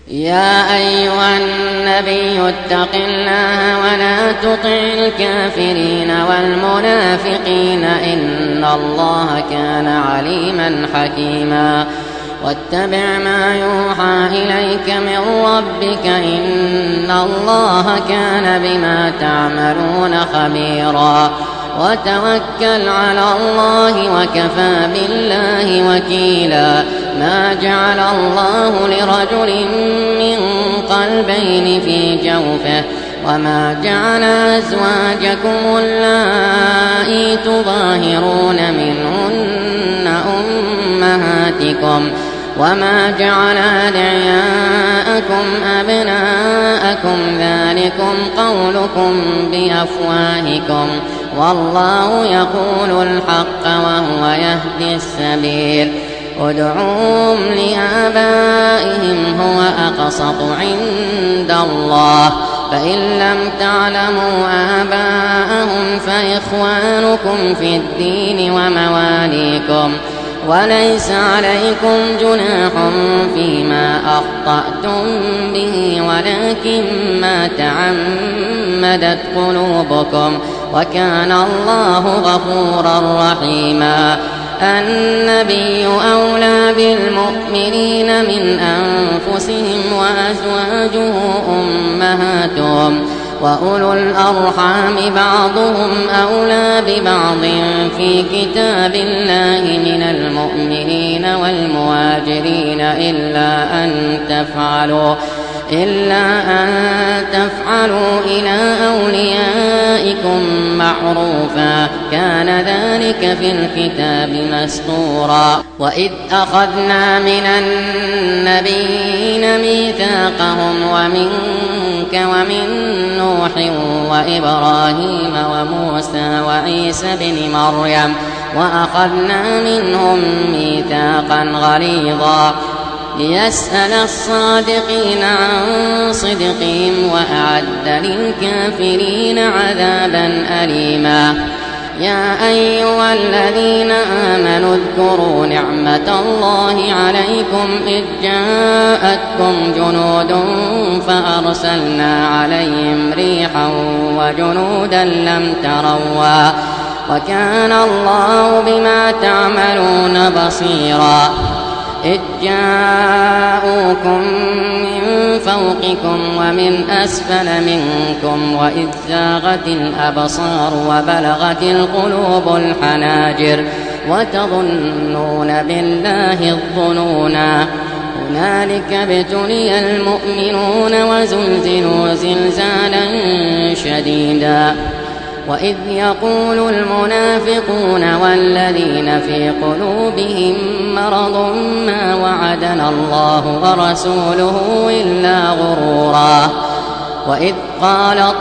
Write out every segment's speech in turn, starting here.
يا أيها النبي اتق الله ولا تطع الكافرين والمنافقين إن الله كان عليما حكيما واتبع ما يوحى إليك من ربك إن الله كان بما تعملون خبيرا وتوكل على الله وكفى بالله وكيلا ما جعل الله لرجل من قلبين في جوفه وما جعل أزواجكم اللائي تظاهرون منهن أمهاتكم وما جعل أدعياءكم أبناءكم ذلكم قولكم بأفواهكم والله يقول الحق وهو يهدي السبيل ادعوهم لآبائهم هو أقسط عند الله فإن لم تعلموا آباءهم فإخوانكم في الدين ومواليكم وليس عليكم جناح فيما أخطأتم به ولكن ما تعمدت قلوبكم وكان الله غفورا رحيما النبي أولى بالمؤمنين من أنفسهم وأزواجه أمهاتهم وأولو الأرحام بعضهم أولى ببعض في كتاب الله من المؤمنين والمهاجرين إلا أن تفعلوا إلى أوليائكم معروفا كان ذلك في الكتاب مسطورا وإذ أخذنا من النبيين ميثاقهم ومنك ومن نوح وإبراهيم وموسى وعيسى بن مريم وأخذنا منهم ميثاقا غليظا ليسأل الصادقين عن صدقهم وأعد للكافرين عذابا أليما يا أيها الذين آمنوا اذكروا نعمة الله عليكم إذ جاءتكم جنود فأرسلنا عليهم ريحا وجنودا لم تروا وكان الله بما تعملون بصيرا إذ جاءوكم من فوقكم ومن أسفل منكم وإذ زاغت الأبصار وبلغت القلوب الحناجر وتظنون بالله الظنونا هنالك ابتلي المؤمنون وزلزلوا زلزالا شديدا وإذ يقول المنافقون والذين في قلوبهم مرض ما وعدنا الله ورسوله إلا غرورا وإذ قالت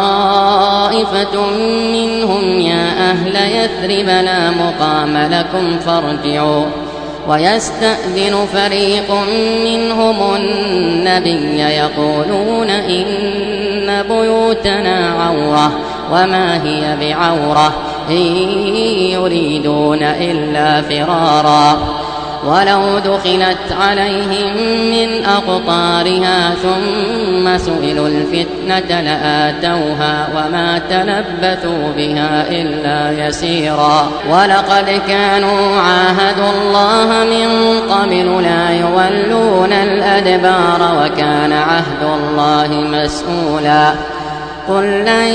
طائفة منهم يا أهل يثرب لا مقام لكم فارجعوا ويستأذن فريق منهم النبي يقولون إن بيوتنا عورة وما هي بعورة إن يريدون إلا فرارا ولو دخلت عليهم من أقطارها ثم سئلوا الفتنة لآتوها وما تلبثوا بها إلا يسيرا ولقد كانوا عاهدوا الله من قبل لا يولون الأدبار وكان عهد الله مسؤولا قل لن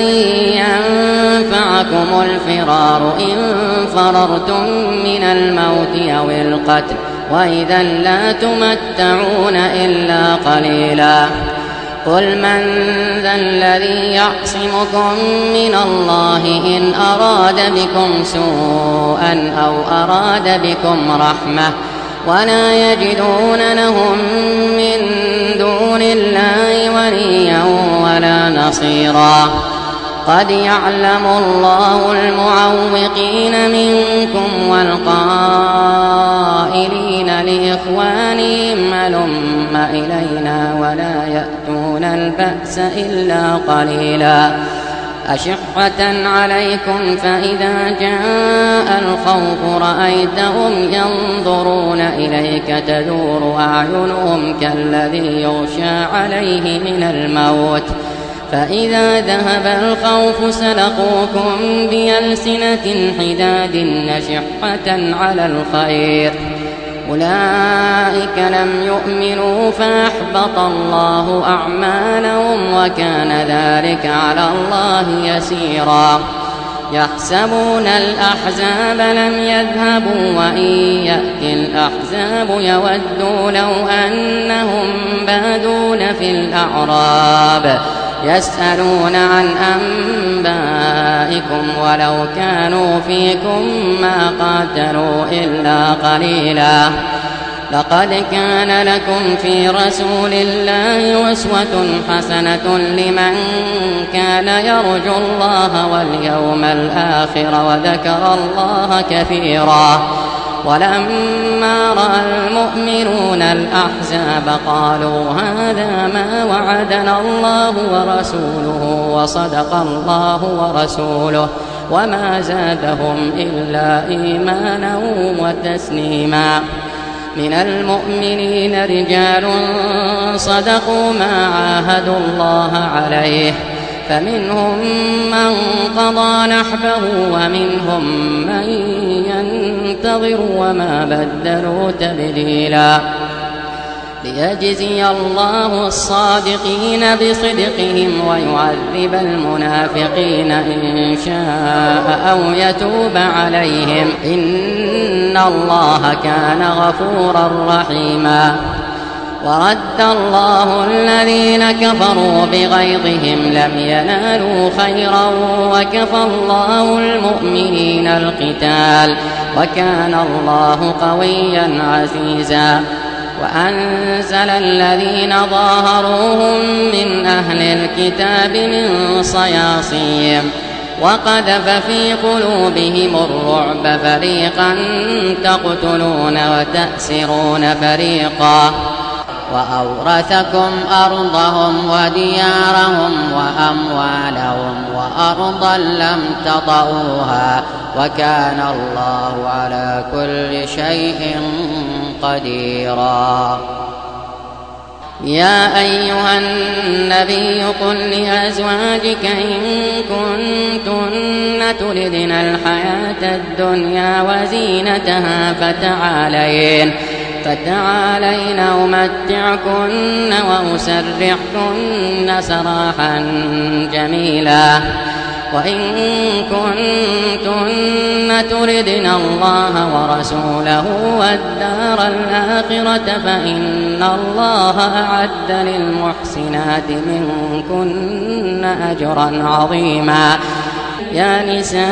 ينفعكم الفرار إن فررتم من الموت أو القتل وإذا لا تمتعون إلا قليلا قل من ذا الذي يعصمكم من الله إن أراد بكم سوءا أو أراد بكم رحمة ولا يجدون لهم من دون الله وليا ولا نصيرا قد يعلم الله المعوقين منكم والقائلين لإخوانهم هلم إلينا ولا يأتون البأس إلا قليلا أشحة عليكم فإذا جاء الخوف رأيتهم ينظرون إليك تدور أعينهم كالذي يغشى عليه من الموت فإذا ذهب الخوف سلقوكم بألسنة حداد نشحة على الخير أولئك لم يؤمنوا فأحبط الله أعمالهم وكان ذلك على الله يسيرا يحسبون الأحزاب لم يذهبوا وإن يأتي الأحزاب يودوا لو أنهم بادون في الأعراب يسألون عن أنبائكم ولو كانوا فيكم ما قاتلوا إلا قليلا لقد كان لكم في رسول الله أسوة حسنة لمن كان يرجو الله واليوم الآخر وذكر الله كثيرا ولما رأى المؤمنون الأحزاب قالوا هذا ما وعدنا الله ورسوله وصدق الله ورسوله وما زادهم إلا إيمانا وتسليما من المؤمنين رجال صدقوا ما عاهدوا الله عليه فمنهم من قضى نحبه ومنهم من ينتظر وما بدلوا تبديلا ليجزي الله الصادقين بصدقهم ويعذب المنافقين إن شاء أو يتوب عليهم إن الله كان غفورا رحيما ورد الله الذين كفروا بغيظهم لم ينالوا خيرا وكفى الله المؤمنين القتال وكان الله قويا عزيزا وأنزل الذين ظاهروهم من أهل الكتاب من صياصيهم وقذف في قلوبهم الرعب فريقا تقتلون وتأسرون فريقا وأورثكم أرضهم وديارهم وأموالهم وأرضا لم تطئوها وكان الله على كل شيء قديرا يا أيها النبي قل لأزواجك إن كنتن تردن الحياة الدنيا وزينتها فتعالين أمتعكن وأسرحكن سراحا جميلا وإن كنتن تردن الله ورسوله والدار الآخرة فإن الله أعد للمحسنات منكن أجرا عظيما يا نساء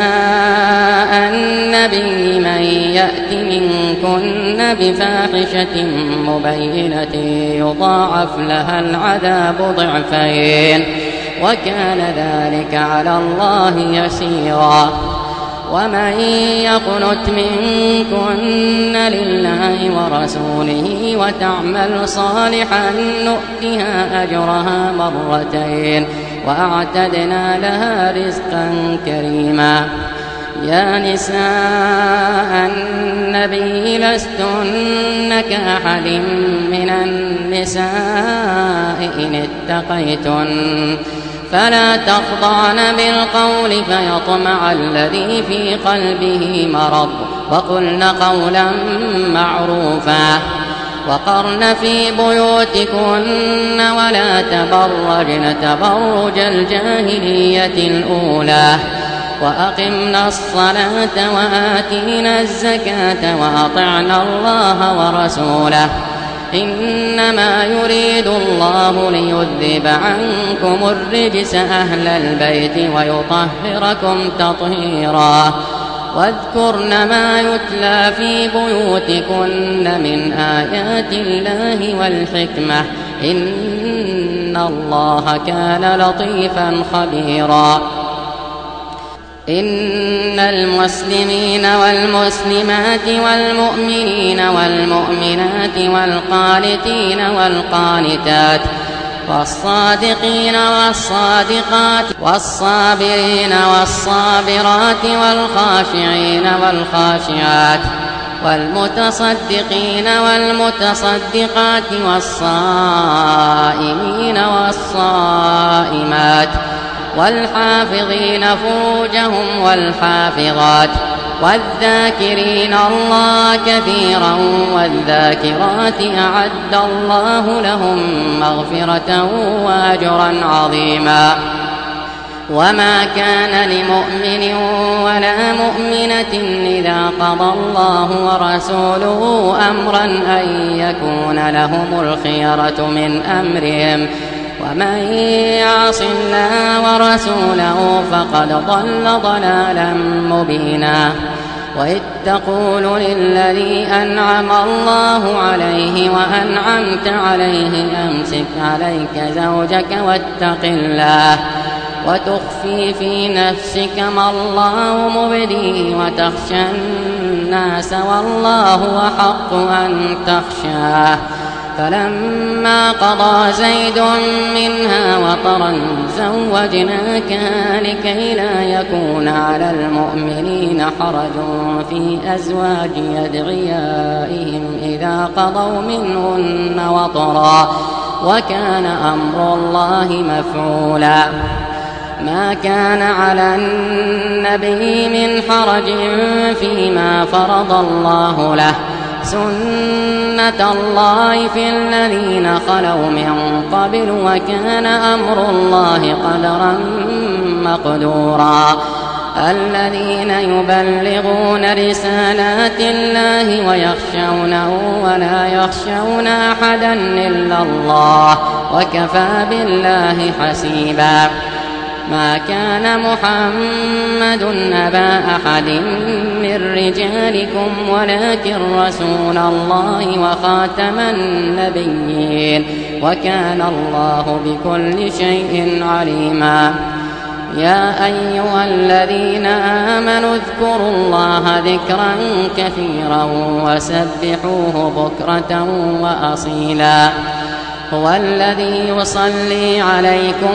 النبي من يأت منكن بفاحشة مبينة يضاعف لها العذاب ضعفين وكان ذلك على الله يسيرا ومن يقنت منكن لله ورسوله وتعمل صالحا نؤتها أجرها مرتين وأعتدنا لها رزقا كريما يا نساء النبي لستن كأحد من النساء إن اتقيتن فلا تخضعن بالقول فيطمع الذي في قلبه مرض وقلن قولا معروفا وقرن في بيوتكن ولا تبرجن تبرج الجاهلية الأولى وأقمنا الصلاة وآتينا الزكاة وأطعنا الله ورسوله إنما يريد الله ليذهب عنكم الرجس أهل البيت ويطهركم تطهيرا واذكرن ما يتلى في بيوتكن من آيات الله والحكمة إن الله كان لطيفا خبيرا إن المسلمين والمسلمات والمؤمنين والمؤمنات والقانتين والقانتات والصادقين والصادقات والصابرين والصابرات والخاشعين والخاشعات والمتصدقين والمتصدقات والصائمين والصائمات والحافظين فروجهم والحافظات والذاكرين الله كثيرا والذاكرات أعد الله لهم مغفرة وأجرا عظيما. وما كان لمؤمن ولا مؤمنة إذا قضى الله ورسوله أمرا أن يكون لهم الخيرة من أمرهم ومن يعص الله ورسوله فقد ضل ضلالا مبينا. وإذ تقول للذي أنعم الله عليه وأنعمت عليه أمسك عليك زوجك واتق الله وتخفي في نفسك ما الله مبديه وتخشى الناس والله أحق أن تخشاه. فلما قضى زيد منها وطرا زوجناكها لكي لا يكون على المؤمنين حرج في أزواج أدعيائهم إذا قضوا منهن وطرا وكان أمر الله مفعولا. ما كان على النبي من حرج فيما فرض الله له سنة الله في الذين خلوا من قبل وكان أمر الله قدرا مقدورا. الذين يبلغون رسالات الله ويخشونه ولا يخشون أحدا إلا الله وكفى بالله حسيبا. ما كان محمد أبا أحد من رجالكم ولكن رسول الله وخاتم النبيين وكان الله بكل شيء عليما. يا أيها الذين آمنوا اذكروا الله ذكرا كثيرا وسبحوه بكرة وأصيلا. هو الذي يصلي عليكم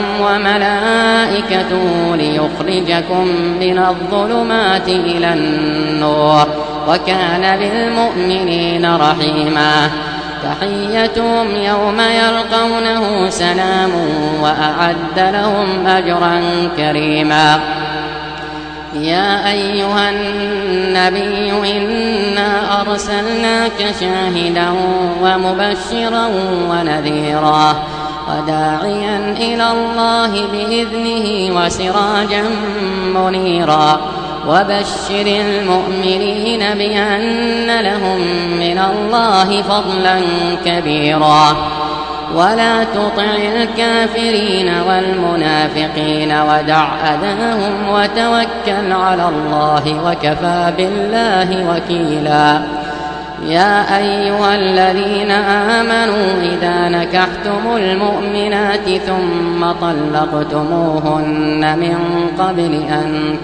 وملائكته ليخرجكم من الظلمات إلى النور وكان بالمؤمنين رحيما. تحيتهم يوم يلقونه سلام وأعد لهم أجرا كريما. يا أيها النبي إنا أرسلناك شاهدا ومبشرا ونذيرا وداعيا إلى الله بإذنه وسراجا منيرا. وبشر المؤمنين بأن لهم من الله فضلا كبيرا. ولا تطع الكافرين والمنافقين ودع أذاهم وتوكل على الله وكفى بالله وكيلا. يا أيها الذين آمنوا إذا نكحتم المؤمنات ثم طلقتموهن من قبل أن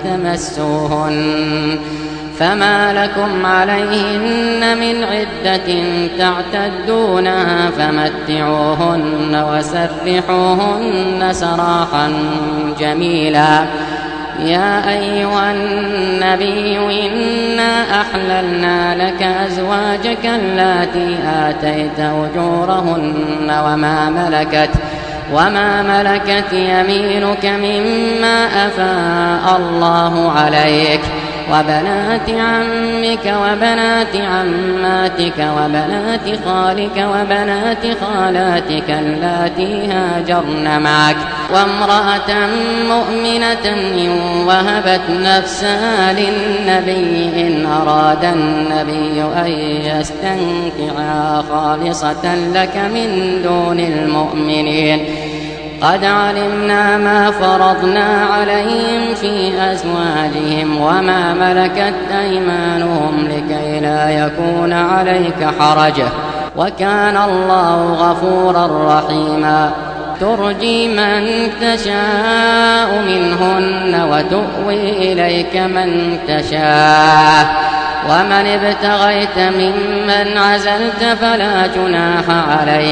تمسوهن فما لكم عليهن من عدة تعتدونها فمتعوهن وسرحوهن سراحا جميلا. يا أيها النبي إنا أحللنا لك أزواجك اللاتي آتيت أجورهن وما ملكت يمينك مما أفاء الله عليك وبنات عمك وبنات عماتك وبنات خالك وبنات خالاتك اللاتي هاجرن معك وامرأة مؤمنة إن وهبت نفسها للنبي إن أراد النبي أن يستنكحها خالصة لك من دون المؤمنين. قد علمنا ما فرضنا عليهم في أزواجهم وما ملكت أيمانهم لكي لا يكون عليك حرج وكان الله غفورا رحيما. ترجي من تشاء منهن وتؤوي إليك من تشاء ومن ابتغيت ممن عزلت فلا جناح عليك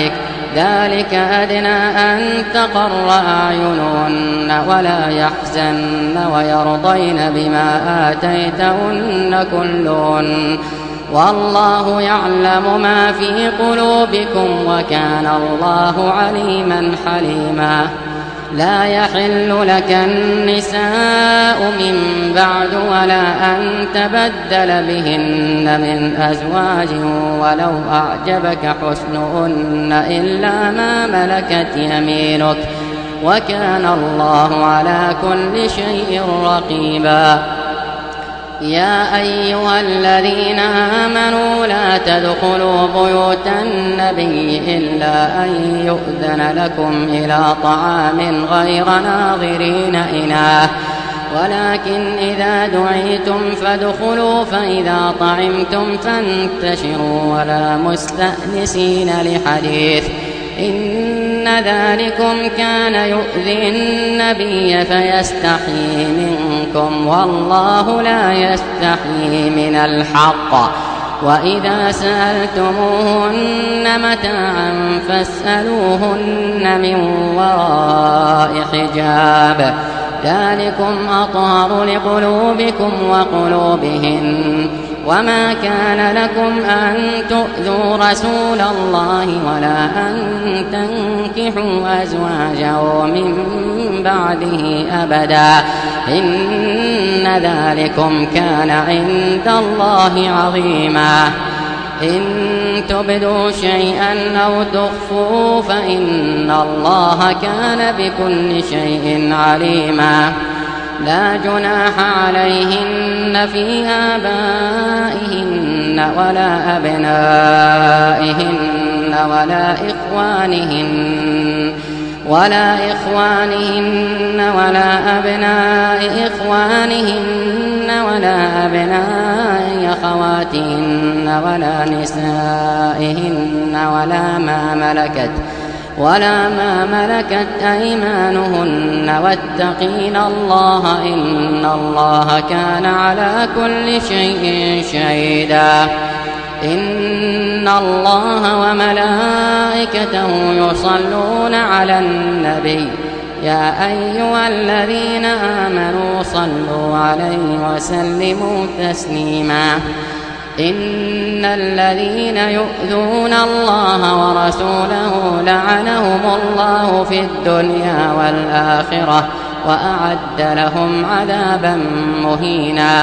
ذلك أدنى أن تقر أعينهن ولا يحزن ويرضين بما آتيتهن كلهن والله يعلم ما في قلوبكم وكان الله عليما حليما. لا يحل لك النساء من بعد ولا أن تبدل بهن من أزواج ولو أعجبك حسنهن إلا ما ملكت يمينك وكان الله على كل شيء رقيبا. يا أيها الذين آمنوا لا تدخلوا بيوت النبي إلا أن يؤذن لكم إلى طعام غير ناظرين إناه ولكن إذا دعيتم فادخلوا فإذا طعمتم فانتشروا ولا مستأنسين لحديث إن ذلكم كان يؤذي النبي فيستحيي منكم والله لا يستحيي من الحق. وإذا سألتموهن متاعا فاسألوهن من وراء حجاب ذلكم أطهر لقلوبكم وقلوبهن. وما كان لكم أن تؤذوا رسول الله ولا أن تنكحوا أزواجه من بعده أبدا إن ذلكم كان عند الله عظيما. إن تبدوا شيئا أو تخفوه فإن الله كان بكل شيء عليما. لا جناح عليهن في آبائهن ولا أبنائهن ولا إخوانهن ولا أبناء إخوانهن ولا أبناء أخواتهن ولا نسائهن ولا ما ملكت أيمانهن واتقين الله إن الله كان على كل شيء شهيدا. إن الله وملائكته يصلون على النبي يا أيها الذين آمنوا صلوا عليه وسلموا تسليما. إن الذين يؤذون الله ورسوله لعنهم الله في الدنيا والآخرة وأعد لهم عذابا مهينا.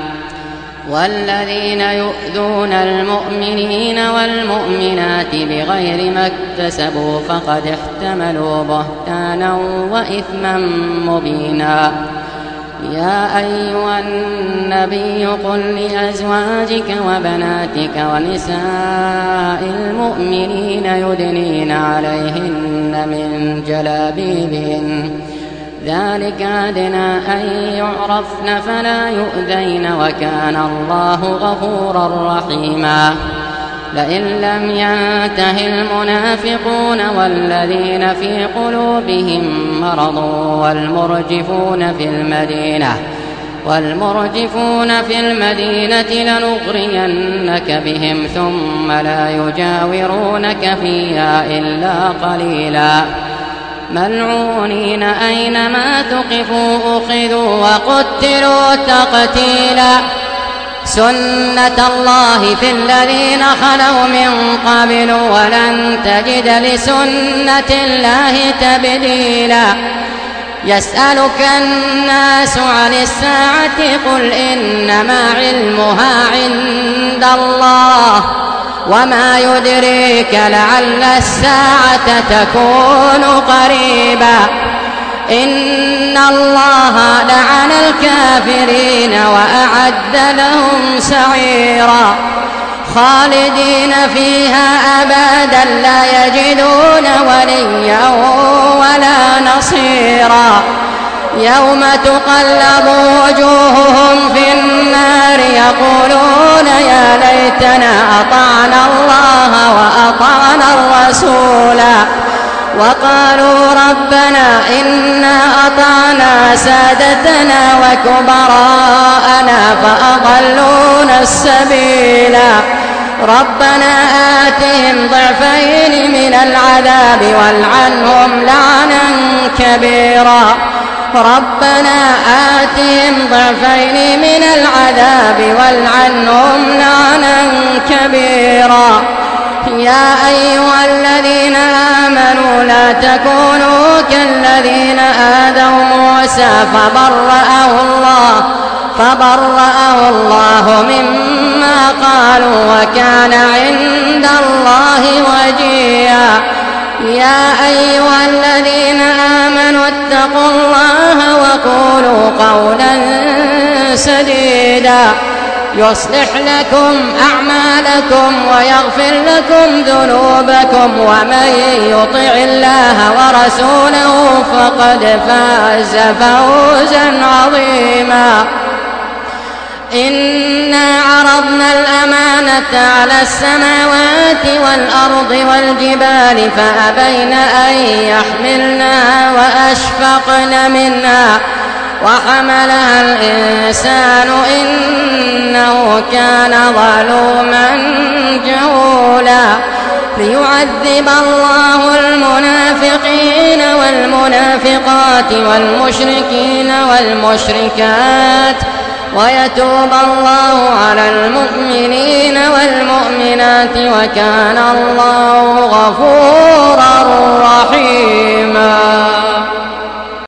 والذين يؤذون المؤمنين والمؤمنات بغير ما اكتسبوا فقد احتملوا بهتانا وإثما مبينا. يا أيها النبي قل لأزواجك وبناتك ونساء المؤمنين يدنين عليهن من جلابيبهن ذلك أدنى أن يعرفن فلا يؤذين وكان الله غفورا رحيما. لئن لم ينته المنافقون والذين في قلوبهم مرض والمرجفون في المدينة لنغرينك بهم ثم لا يجاورونك فيها إلا قليلا ملعونين أينما ثقفوا أخذوا وقتلوا تقتيلا. سنة الله في الذين خلوا من قبل ولن تجد لسنة الله تبديلا. يسألك الناس عن الساعة قل إنما علمها عند الله وما يدريك لعل الساعة تكون قريبا. إن الله لعن الكافرين وأعد لهم سعيرا خالدين فيها أبدا لا يجدون وليا ولا نصيرا. يوم تقلب وجوههم في النار يقولون يا ليتنا أطعنا الله وأطعنا الرسولا وقالوا ربنا إنا أطعنا سادتنا وكبراءنا فأضلونا السبيلا ربنا آتهم ضعفين من العذاب والعنهم لعنا كبيرا ربنا آتهم ضعفين من العذاب والعنهم لعنا كبيرا يا أيها الذين آمنوا لا تكونوا كالذين آذوا موسى فبرأه الله مما قالوا وكان عند الله وجيها يا أيها الذين آمنوا اتقوا الله وقولوا قولا سديدا يصلح لكم أعمالكم ويغفر لكم ذنوبكم ومن يطع الله ورسوله فقد فاز فوزا عظيما إنا عرضنا الأمانة على السماوات والأرض والجبال فأبين أن يحملنها وأشفقن منها وحملها الإنسان إنه كان ظلوما جهولا ليعذب الله المنافقين والمنافقات والمشركين والمشركات ويتوب الله على المؤمنين والمؤمنات وكان الله